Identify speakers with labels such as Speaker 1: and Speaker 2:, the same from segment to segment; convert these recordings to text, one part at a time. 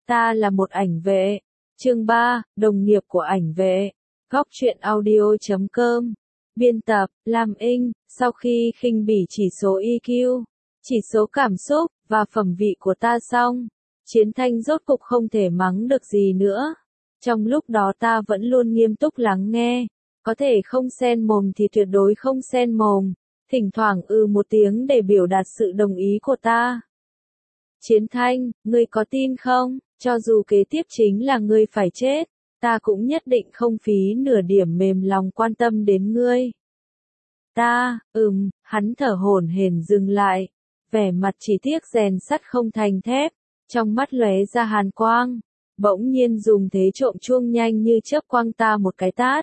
Speaker 1: Ta là một ảnh vệ. Chương 3, đồng nghiệp của ảnh vệ. Góc truyện audio.com. Biên tập, Lam Inh. Sau khi khinh bỉ chỉ số EQ, chỉ số cảm xúc, và phẩm vị của ta xong, Chiến Thanh rốt cục không thể mắng được gì nữa. Trong lúc đó ta vẫn luôn nghiêm túc lắng nghe. Có thể không xen mồm thì tuyệt đối không xen mồm. Thỉnh thoảng một tiếng để biểu đạt sự đồng ý của ta. Chiến Thanh, ngươi có tin không? Cho dù kế tiếp chính là ngươi phải chết, ta cũng nhất định không phí nửa điểm mềm lòng quan tâm đến ngươi. Hắn thở hổn hển dừng lại, vẻ mặt chỉ tiếc rèn sắt không thành thép, trong mắt lóe ra hàn quang, bỗng nhiên dùng thế trộm chuông nhanh như chớp quăng ta một cái tát.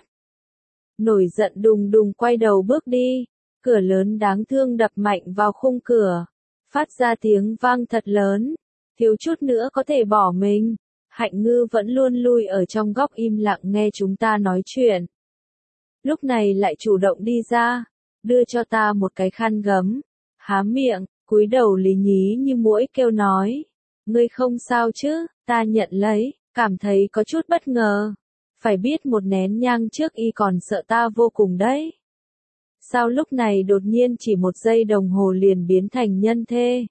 Speaker 1: Nổi giận đùng đùng quay đầu bước đi, cửa lớn đáng thương đập mạnh vào khung cửa, phát ra tiếng vang thật lớn, thiếu chút nữa có thể bỏ mình. Hạnh Ngư vẫn luôn lui ở trong góc im lặng nghe chúng ta nói chuyện. Lúc này lại chủ động đi ra, đưa cho ta một cái khăn gấm, há miệng, cúi đầu lí nhí như muỗi kêu nói. Ngươi không sao chứ? Ta nhận lấy, cảm thấy có chút bất ngờ. Phải biết một nén nhang trước y còn sợ ta vô cùng đấy. Sao lúc này đột nhiên chỉ một giây đồng hồ liền biến thành nhân thê?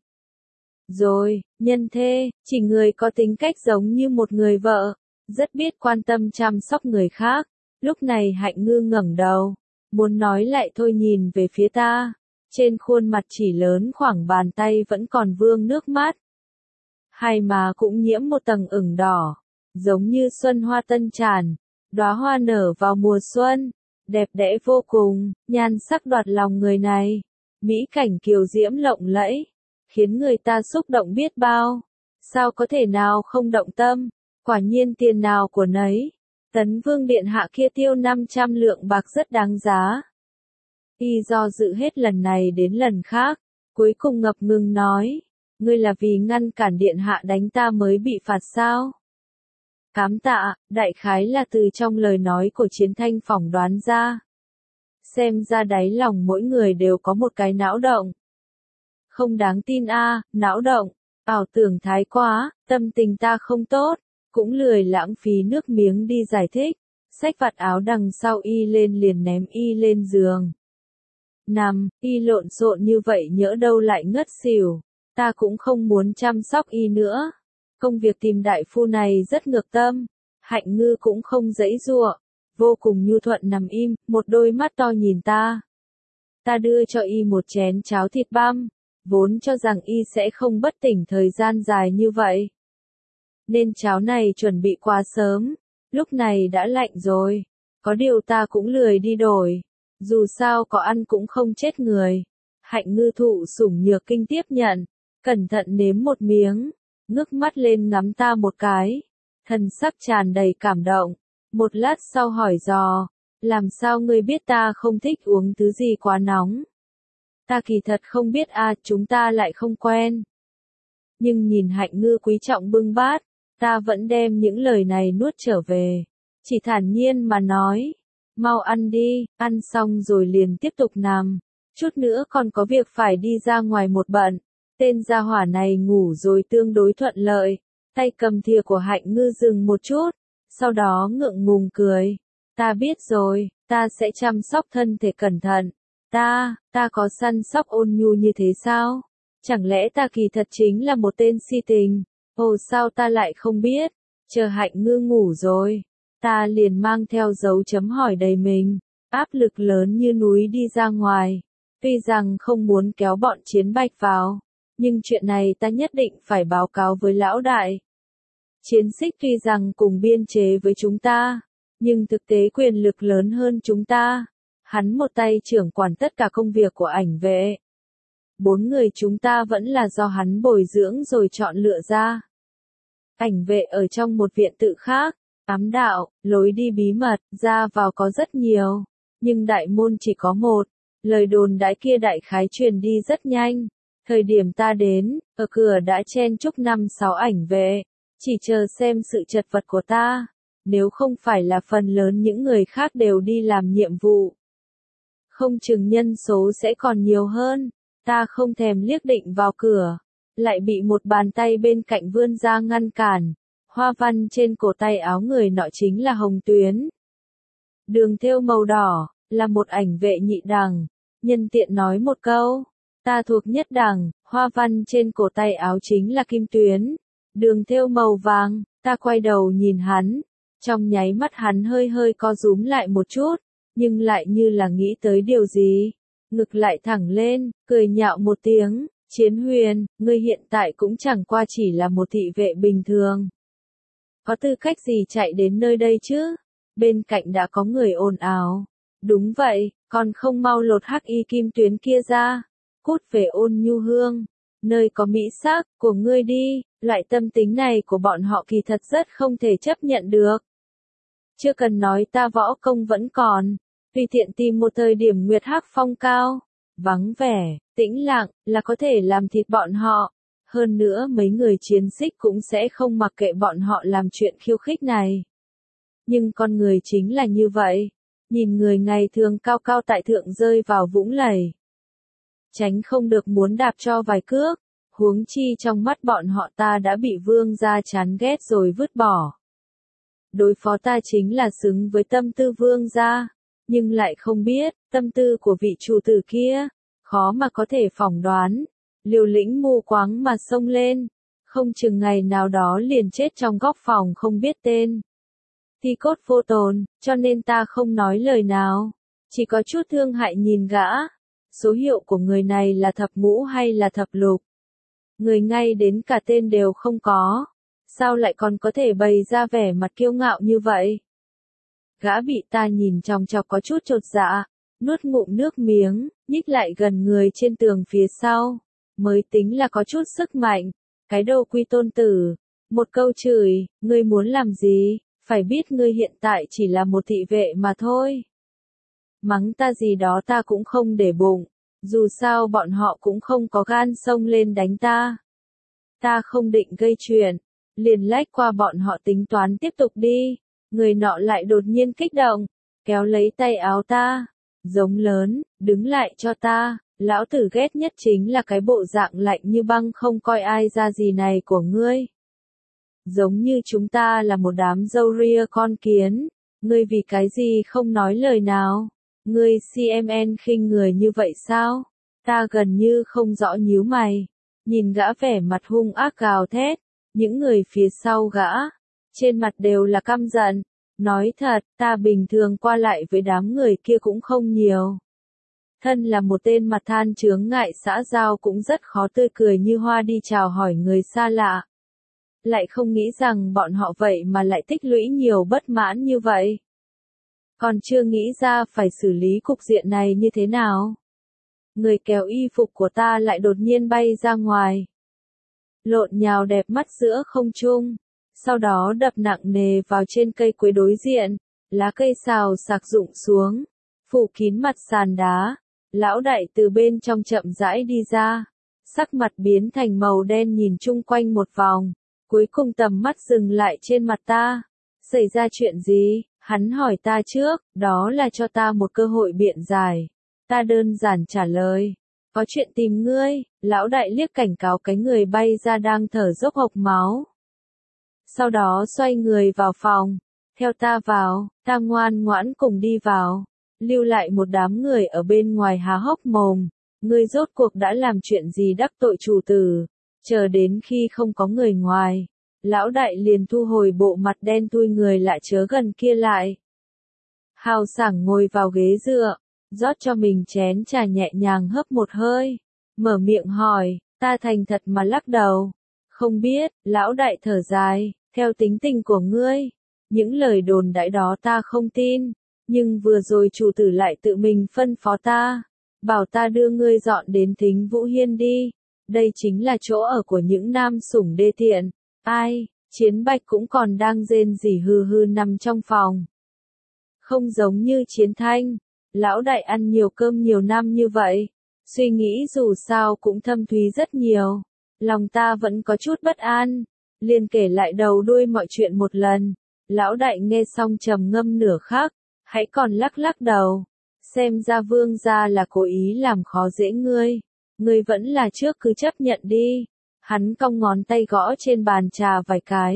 Speaker 1: Rồi, nhân thê, chỉ người có tính cách giống như một người vợ, rất biết quan tâm chăm sóc người khác. Lúc này Hạnh Ngư ngẩng đầu, muốn nói lại thôi nhìn về phía ta, trên khuôn mặt chỉ lớn khoảng bàn tay vẫn còn vương nước mắt. Hai má cũng nhiễm một tầng ửng đỏ, giống như xuân hoa tân tràn, đóa hoa nở vào mùa xuân, đẹp đẽ vô cùng, nhan sắc đoạt lòng người này, mỹ cảnh kiều diễm lộng lẫy, khiến người ta xúc động biết bao. Sao có thể nào không động tâm, quả nhiên tiền nào của nấy. Tấn Vương điện hạ kia tiêu 500 lượng bạc rất đáng giá. Y do dự hết lần này đến lần khác, cuối cùng ngập ngừng nói, ngươi là vì ngăn cản điện hạ đánh ta mới bị phạt sao? Cám tạ, đại khái là từ trong lời nói của Chiến Thanh phỏng đoán ra. Xem ra đáy lòng mỗi người đều có một cái não động. Không đáng tin não động, ảo tưởng thái quá, tâm tình ta không tốt, cũng lười lãng phí nước miếng đi giải thích, xách vạt áo đằng sau y lên liền ném y lên giường. Nằm, y lộn xộn như vậy nhỡ đâu lại ngất xỉu, ta cũng không muốn chăm sóc y nữa. Công việc tìm đại phu này rất ngược tâm, Hạnh Ngư cũng không giãy giụa, vô cùng nhu thuận nằm im, một đôi mắt to nhìn ta. Ta đưa cho y một chén cháo thịt băm, vốn cho rằng y sẽ không bất tỉnh thời gian dài như vậy. Nên cháo này chuẩn bị quá sớm, lúc này đã lạnh rồi, có điều ta cũng lười đi đổi, dù sao có ăn cũng không chết người. Hạnh Ngư thụ sủng nhược kinh tiếp nhận, cẩn thận nếm một miếng, ngước mắt lên ngắm ta một cái, thần sắc tràn đầy cảm động, một lát sau hỏi dò, làm sao ngươi biết ta không thích uống thứ gì quá nóng? Ta kỳ thật không biết chúng ta lại không quen. Nhưng nhìn Hạnh Ngư quý trọng bưng bát, ta vẫn đem những lời này nuốt trở về, chỉ thản nhiên mà nói, mau ăn đi, ăn xong rồi liền tiếp tục nằm, chút nữa còn có việc phải đi ra ngoài một bận. Tên gia hỏa này ngủ rồi tương đối thuận lợi, tay cầm thìa của Hạnh Ngư dừng một chút, sau đó ngượng ngùng cười. Ta biết rồi, ta sẽ chăm sóc thân thể cẩn thận. Ta có săn sóc ôn nhu như thế sao? Chẳng lẽ ta kỳ thật chính là một tên si tình? Ồ sao ta lại không biết? Chờ Hạnh Ngư ngủ rồi, ta liền mang theo dấu chấm hỏi đầy mình, áp lực lớn như núi đi ra ngoài. Tuy rằng không muốn kéo bọn Chiến Bạch vào, nhưng chuyện này ta nhất định phải báo cáo với lão đại. Chiến Xích tuy rằng cùng biên chế với chúng ta, nhưng thực tế quyền lực lớn hơn chúng ta. Hắn một tay trưởng quản tất cả công việc của ảnh vệ. 4 người chúng ta vẫn là do hắn bồi dưỡng rồi chọn lựa ra. Ảnh vệ ở trong một viện tự khác, ám đạo, lối đi bí mật, ra vào có rất nhiều, nhưng đại môn chỉ có một. Lời đồn đãi kia đại khái truyền đi rất nhanh. Thời điểm ta đến, ở cửa đã chen chúc 5-6 ảnh vệ, chỉ chờ xem sự chật vật của ta. Nếu không phải là phần lớn những người khác đều đi làm nhiệm vụ, không chừng nhân số sẽ còn nhiều hơn. Ta không thèm liếc định vào cửa, lại bị một bàn tay bên cạnh vươn ra ngăn cản. Hoa văn trên cổ tay áo người nọ chính là hồng tuyến. Đường thêu màu đỏ, là một ảnh vệ nhị đẳng. Nhân tiện nói một câu, ta thuộc nhất đẳng, hoa văn trên cổ tay áo chính là kim tuyến. Đường thêu màu vàng, ta quay đầu nhìn hắn. Trong nháy mắt hắn hơi hơi co rúm lại một chút, nhưng lại như là nghĩ tới điều gì. Ngực lại thẳng lên, cười nhạo một tiếng, Chiến Huyền, ngươi hiện tại cũng chẳng qua chỉ là một thị vệ bình thường. Có tư cách gì chạy đến nơi đây chứ? Bên cạnh đã có người ồn ào. Đúng vậy, còn không mau lột hắc y kim tuyến kia ra. Cút về Ôn Nhu Hương. Nơi có mỹ sắc của ngươi đi, loại tâm tính này của bọn họ kỳ thật rất không thể chấp nhận được. Chưa cần nói ta võ công vẫn còn, tùy tiện tìm một thời điểm nguyệt hắc phong cao, vắng vẻ, tĩnh lặng, là có thể làm thịt bọn họ. Hơn nữa mấy người chiến xích cũng sẽ không mặc kệ bọn họ làm chuyện khiêu khích này. Nhưng con người chính là như vậy, nhìn người ngày thường cao cao tại thượng rơi vào vũng lầy. Tránh không được muốn đạp cho vài cước, huống chi trong mắt bọn họ ta đã bị vương gia chán ghét rồi vứt bỏ. Đối phó ta chính là xứng với tâm tư vương gia, nhưng lại không biết, tâm tư của vị chủ tử kia, khó mà có thể phỏng đoán, liều lĩnh mù quáng mà xông lên, không chừng ngày nào đó liền chết trong góc phòng không biết tên. Thi cốt vô tồn, cho nên ta không nói lời nào, chỉ có chút thương hại nhìn gã. Số hiệu của người này là thập ngũ hay là thập lục? Người ngay đến cả tên đều không có. Sao lại còn có thể bày ra vẻ mặt kiêu ngạo như vậy? Gã bị ta nhìn chòng chọc có chút chột dạ, nuốt ngụm nước miếng, nhích lại gần người trên tường phía sau. Mới tính là có chút sức mạnh. Cái đồ quy tôn tử. Một câu chửi, ngươi muốn làm gì? Phải biết ngươi hiện tại chỉ là một thị vệ mà thôi. Mắng ta gì đó ta cũng không để bụng. Dù sao bọn họ cũng không có gan xông lên đánh ta. Ta không định gây chuyện. Liền lách qua bọn họ tính toán tiếp tục đi. Người nọ lại đột nhiên kích động. Kéo lấy tay áo ta. Giống lớn, đứng lại cho ta. Lão tử ghét nhất chính là cái bộ dạng lạnh như băng không coi ai ra gì này của ngươi. Giống như chúng ta là một đám râu ria con kiến. Ngươi vì cái gì không nói lời nào? Ngươi CMN khinh người như vậy sao? Ta gần như không rõ nhíu mày. Nhìn gã vẻ mặt hung ác gào thét. Những người phía sau gã. Trên mặt đều là căm giận. Nói thật, ta bình thường qua lại với đám người kia cũng không nhiều. Thân là một tên mặt than chướng ngại xã giao cũng rất khó tươi cười như hoa đi chào hỏi người xa lạ. Lại không nghĩ rằng bọn họ vậy mà lại tích lũy nhiều bất mãn như vậy. Còn chưa nghĩ ra phải xử lý cục diện này như thế nào. Người kéo y phục của ta lại đột nhiên bay ra ngoài. Lộn nhào đẹp mắt giữa không trung. Sau đó đập nặng nề vào trên cây quế đối diện. Lá cây xào sạc rụng xuống. Phủ kín mặt sàn đá. Lão đại từ bên trong chậm rãi đi ra. Sắc mặt biến thành màu đen nhìn chung quanh một vòng. Cuối cùng tầm mắt dừng lại trên mặt ta. Xảy ra chuyện gì? Hắn hỏi ta trước, đó là cho ta một cơ hội biện giải. Ta đơn giản trả lời. Có chuyện tìm ngươi, lão đại liếc cảnh cáo cái người bay ra đang thở dốc hộc máu. Sau đó xoay người vào phòng. Theo ta vào, ta ngoan ngoãn cùng đi vào. Lưu lại một đám người ở bên ngoài há hốc mồm. Ngươi rốt cuộc đã làm chuyện gì đắc tội chủ tử? Chờ đến khi không có người ngoài. Lão đại liền thu hồi bộ mặt đen thui người lại chớ gần kia lại. Hào sảng ngồi vào ghế dựa, rót cho mình chén trà nhẹ nhàng hấp một hơi. Mở miệng hỏi, ta thành thật mà lắc đầu. Không biết, lão đại thở dài, theo tính tình của ngươi. Những lời đồn đãi đó ta không tin. Nhưng vừa rồi chủ tử lại tự mình phân phó ta. Bảo ta đưa ngươi dọn đến Thính Vũ Hiên đi. Đây chính là chỗ ở của những nam sủng đê tiện. Ai, Chiến Bạch cũng còn đang rên rỉ hừ hừ nằm trong phòng. Không giống như Chiến Thanh, lão đại ăn nhiều cơm nhiều năm như vậy, suy nghĩ dù sao cũng thâm thúy rất nhiều. Lòng ta vẫn có chút bất an, liền kể lại đầu đuôi mọi chuyện một lần. Lão đại nghe xong trầm ngâm nửa khắc, hãy còn lắc lắc đầu. Xem ra vương gia là cố ý làm khó dễ ngươi. Ngươi vẫn là trước cứ chấp nhận đi. Hắn cong ngón tay gõ trên bàn trà vài cái.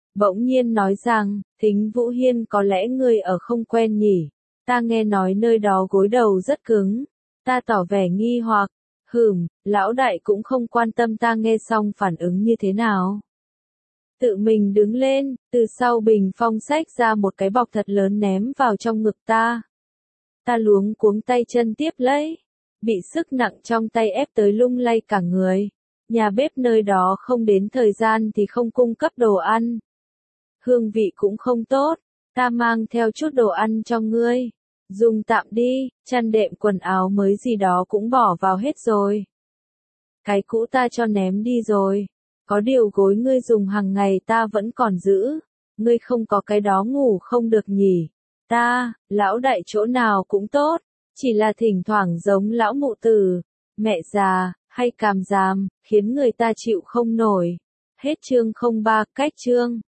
Speaker 1: bỗng nhiên nói rằng, Thính Vũ Hiên có lẽ ngươi ở không quen nhỉ, ta nghe nói nơi đó gối đầu rất cứng, ta tỏ vẻ nghi hoặc, lão đại cũng không quan tâm ta nghe xong phản ứng như thế nào. Tự mình đứng lên, từ sau bình phong xách ra một cái bọc thật lớn ném vào trong ngực ta. Ta luống cuống tay chân tiếp lấy, bị sức nặng trong tay ép tới lung lay cả người. Nhà bếp nơi đó không đến thời gian thì không cung cấp đồ ăn. Hương vị cũng không tốt, ta mang theo chút đồ ăn cho ngươi. Dùng tạm đi, chăn đệm quần áo mới gì đó cũng bỏ vào hết rồi. Cái cũ ta cho ném đi rồi. Có điều gối ngươi dùng hàng ngày ta vẫn còn giữ. Ngươi không có cái đó ngủ không được nhỉ. Lão đại chỗ nào cũng tốt. Chỉ là thỉnh thoảng giống lão mụ tử, mẹ già, hay càm giàm, khiến người ta chịu không nổi. Hết chương 03, cách chương.